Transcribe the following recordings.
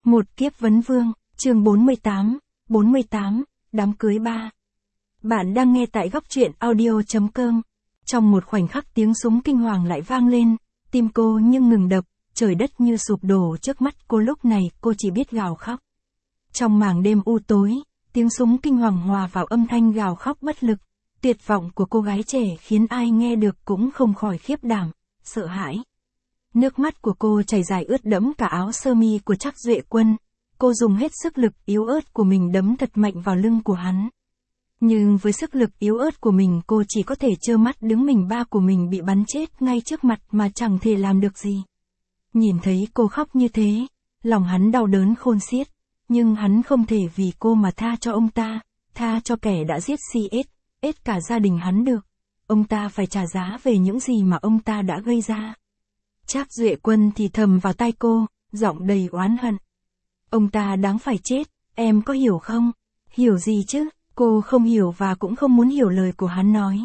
Một kiếp vấn vương, chương 48, đám cưới 3. Bạn đang nghe tại góc truyện audio.com. Trong một khoảnh khắc tiếng súng kinh hoàng lại vang lên, tim cô như ngừng đập, trời đất như sụp đổ trước mắt cô, lúc này cô chỉ biết gào khóc. Trong màn đêm u tối, tiếng súng kinh hoàng hòa vào âm thanh gào khóc bất lực, tuyệt vọng của cô gái trẻ khiến ai nghe được cũng không khỏi khiếp đảm, sợ hãi. Nước mắt của cô chảy dài ướt đẫm cả áo sơ mi của Trác Duệ Quân. Cô dùng hết sức lực yếu ớt của mình đấm thật mạnh vào lưng của hắn. Nhưng với sức lực yếu ớt của mình cô chỉ có thể trơ mắt đứng mình ba của mình bị bắn chết ngay trước mặt mà chẳng thể làm được gì. Nhìn thấy cô khóc như thế, lòng hắn đau đớn khôn xiết, nhưng hắn không thể vì cô mà tha cho ông ta, tha cho kẻ đã giết CS cả gia đình hắn được. Ông ta phải trả giá về những gì mà ông ta đã gây ra. Trác Duệ Quân thì thầm vào tai cô, giọng đầy oán hận. Ông ta đáng phải chết, em có hiểu không? Hiểu gì chứ? Cô không hiểu và cũng không muốn hiểu lời của hắn nói.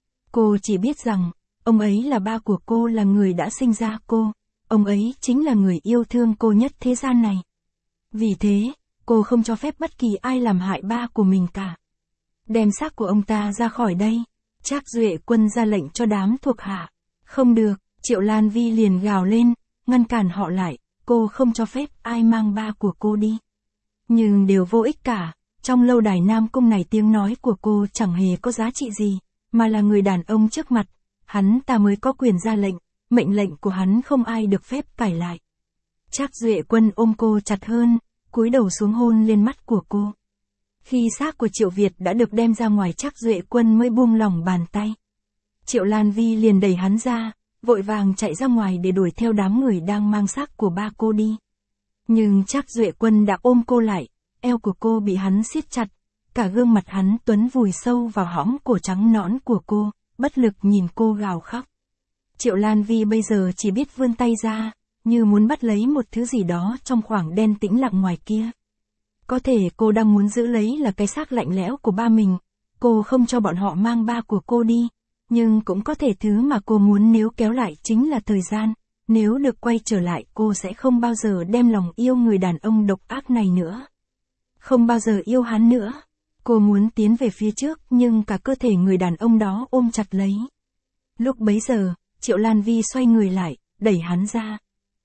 Cô chỉ biết rằng, ông ấy là ba của cô, là người đã sinh ra cô. Ông ấy chính là người yêu thương cô nhất thế gian này. Vì thế, cô không cho phép bất kỳ ai làm hại ba của mình cả. Đem xác của ông ta ra khỏi đây. Trác Duệ Quân ra lệnh cho đám thuộc hạ. Không được. Triệu Lan Vi liền gào lên, ngăn cản họ lại, cô không cho phép ai mang ba của cô đi. Nhưng đều vô ích cả, trong lâu đài Nam Cung này tiếng nói của cô chẳng hề có giá trị gì, mà là người đàn ông trước mặt, hắn ta mới có quyền ra lệnh, mệnh lệnh của hắn không ai được phép cải lại. Trác Duệ Quân ôm cô chặt hơn, cúi đầu xuống hôn lên mắt của cô. Khi xác của Triệu Việt đã được đem ra ngoài, Trác Duệ Quân mới buông lỏng bàn tay. Triệu Lan Vi liền đẩy hắn ra, vội vàng chạy ra ngoài để đuổi theo đám người đang mang xác của ba cô đi. Nhưng Trác Duệ Quân đã ôm cô lại, eo của cô bị hắn siết chặt, cả gương mặt hắn tuấn vùi sâu vào hõm cổ trắng nõn của cô, bất lực nhìn cô gào khóc. Triệu Lan Vi bây giờ chỉ biết vươn tay ra, như muốn bắt lấy một thứ gì đó trong khoảng đen tĩnh lặng ngoài kia. Có thể cô đang muốn giữ lấy là cái xác lạnh lẽo của ba mình, cô không cho bọn họ mang ba của cô đi. Nhưng cũng có thể thứ mà cô muốn nếu kéo lại chính là thời gian, nếu được quay trở lại cô sẽ không bao giờ đem lòng yêu người đàn ông độc ác này nữa. Không bao giờ yêu hắn nữa. Cô muốn tiến về phía trước nhưng cả cơ thể người đàn ông đó ôm chặt lấy. Lúc bấy giờ, Triệu Lan Vi xoay người lại, đẩy hắn ra.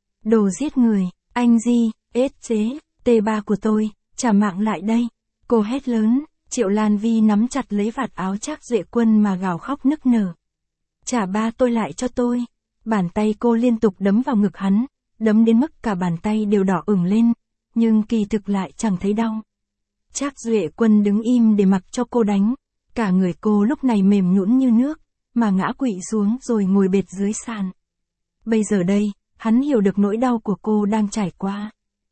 Đồ giết người, anh Di, ết chế, T3 của tôi, trả mạng lại đây. Cô hét lớn. Triệu Lan Vi nắm chặt lấy vạt áo Trác Duệ Quân mà gào khóc nức nở. Trả ba tôi lại cho tôi. Bàn tay cô liên tục đấm vào ngực hắn, đấm đến mức cả bàn tay đều đỏ ửng lên, nhưng kỳ thực lại chẳng thấy đau. Trác Duệ Quân đứng im để mặc cho cô đánh, cả người cô lúc này mềm nhũn như nước, mà ngã quỵ xuống rồi ngồi bệt dưới sàn. Bây giờ đây, hắn hiểu được nỗi đau của cô đang trải qua.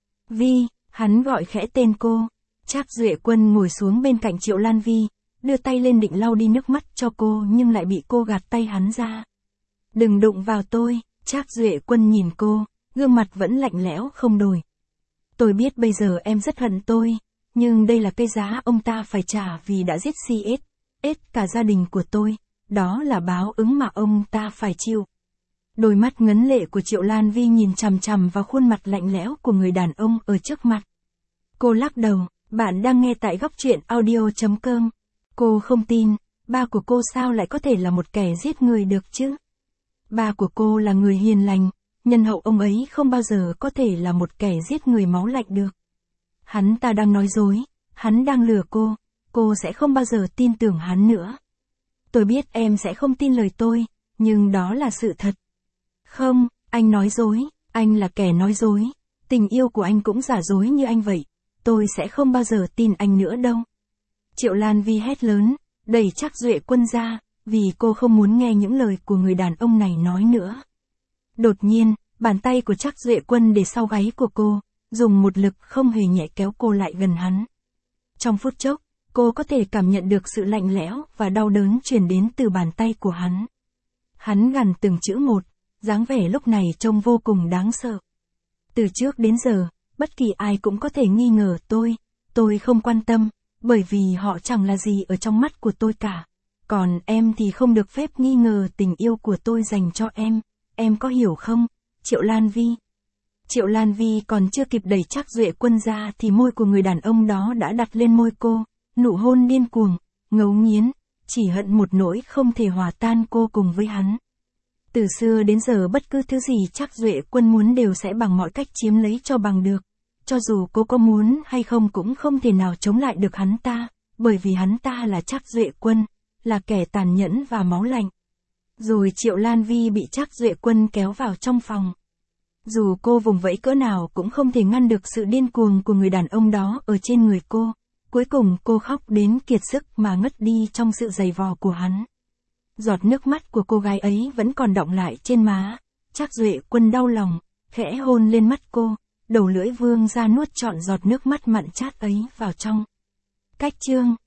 Vi, hắn gọi khẽ tên cô. Trác Duệ Quân ngồi xuống bên cạnh Triệu Lan Vi, đưa tay lên định lau đi nước mắt cho cô nhưng lại bị cô gạt tay hắn ra. Đừng đụng vào tôi. Trác Duệ Quân nhìn cô, gương mặt vẫn lạnh lẽo không đổi. Tôi biết bây giờ em rất hận tôi, nhưng đây là cái giá ông ta phải trả vì đã giết CS cả gia đình của tôi, đó là báo ứng mà ông ta phải chịu. Đôi mắt ngấn lệ của Triệu Lan Vi nhìn chằm chằm vào khuôn mặt lạnh lẽo của người đàn ông ở trước mặt. Cô lắc đầu. Bạn đang nghe tại góc truyện audio.com. Cô không tin, ba của cô sao lại có thể là một kẻ giết người được chứ? Ba của cô là người hiền lành, nhân hậu, ông ấy không bao giờ có thể là một kẻ giết người máu lạnh được. Hắn ta đang nói dối, hắn đang lừa cô sẽ không bao giờ tin tưởng hắn nữa. Tôi biết em sẽ không tin lời tôi, nhưng đó là sự thật. Không, anh nói dối, anh là kẻ nói dối, tình yêu của anh cũng giả dối như anh vậy. Tôi sẽ không bao giờ tin anh nữa đâu. Triệu Lan Vi hét lớn, đẩy Trác Duệ Quân ra, vì cô không muốn nghe những lời của người đàn ông này nói nữa. Đột nhiên, bàn tay của Trác Duệ Quân để sau gáy của cô, dùng một lực không hề nhẹ kéo cô lại gần hắn. Trong phút chốc, cô có thể cảm nhận được sự lạnh lẽo và đau đớn truyền đến từ bàn tay của hắn. Hắn gằn từng chữ một, dáng vẻ lúc này trông vô cùng đáng sợ. Từ trước đến giờ, bất kỳ ai cũng có thể nghi ngờ tôi không quan tâm, bởi vì họ chẳng là gì ở trong mắt của tôi cả. Còn em thì không được phép nghi ngờ tình yêu của tôi dành cho em có hiểu không, Triệu Lan Vi? Triệu Lan Vi còn chưa kịp đẩy Trác Duệ Quân ra thì môi của người đàn ông đó đã đặt lên môi cô, nụ hôn điên cuồng, ngấu nghiến, chỉ hận một nỗi không thể hòa tan cô cùng với hắn. Từ xưa đến giờ bất cứ thứ gì Trác Duệ Quân muốn đều sẽ bằng mọi cách chiếm lấy cho bằng được. Cho dù cô có muốn hay không cũng không thể nào chống lại được hắn ta, bởi vì hắn ta là Trác Duệ Quân, là kẻ tàn nhẫn và máu lạnh. Rồi Triệu Lan Vi bị Trác Duệ Quân kéo vào trong phòng. Dù cô vùng vẫy cỡ nào cũng không thể ngăn được sự điên cuồng của người đàn ông đó ở trên người cô. Cuối cùng cô khóc đến kiệt sức mà ngất đi trong sự giày vò của hắn. Giọt nước mắt của cô gái ấy vẫn còn đọng lại trên má. Trác Duệ Quân đau lòng, khẽ hôn lên mắt cô, đầu lưỡi vươn ra nuốt trọn giọt nước mắt mặn chát ấy vào trong. Cách chương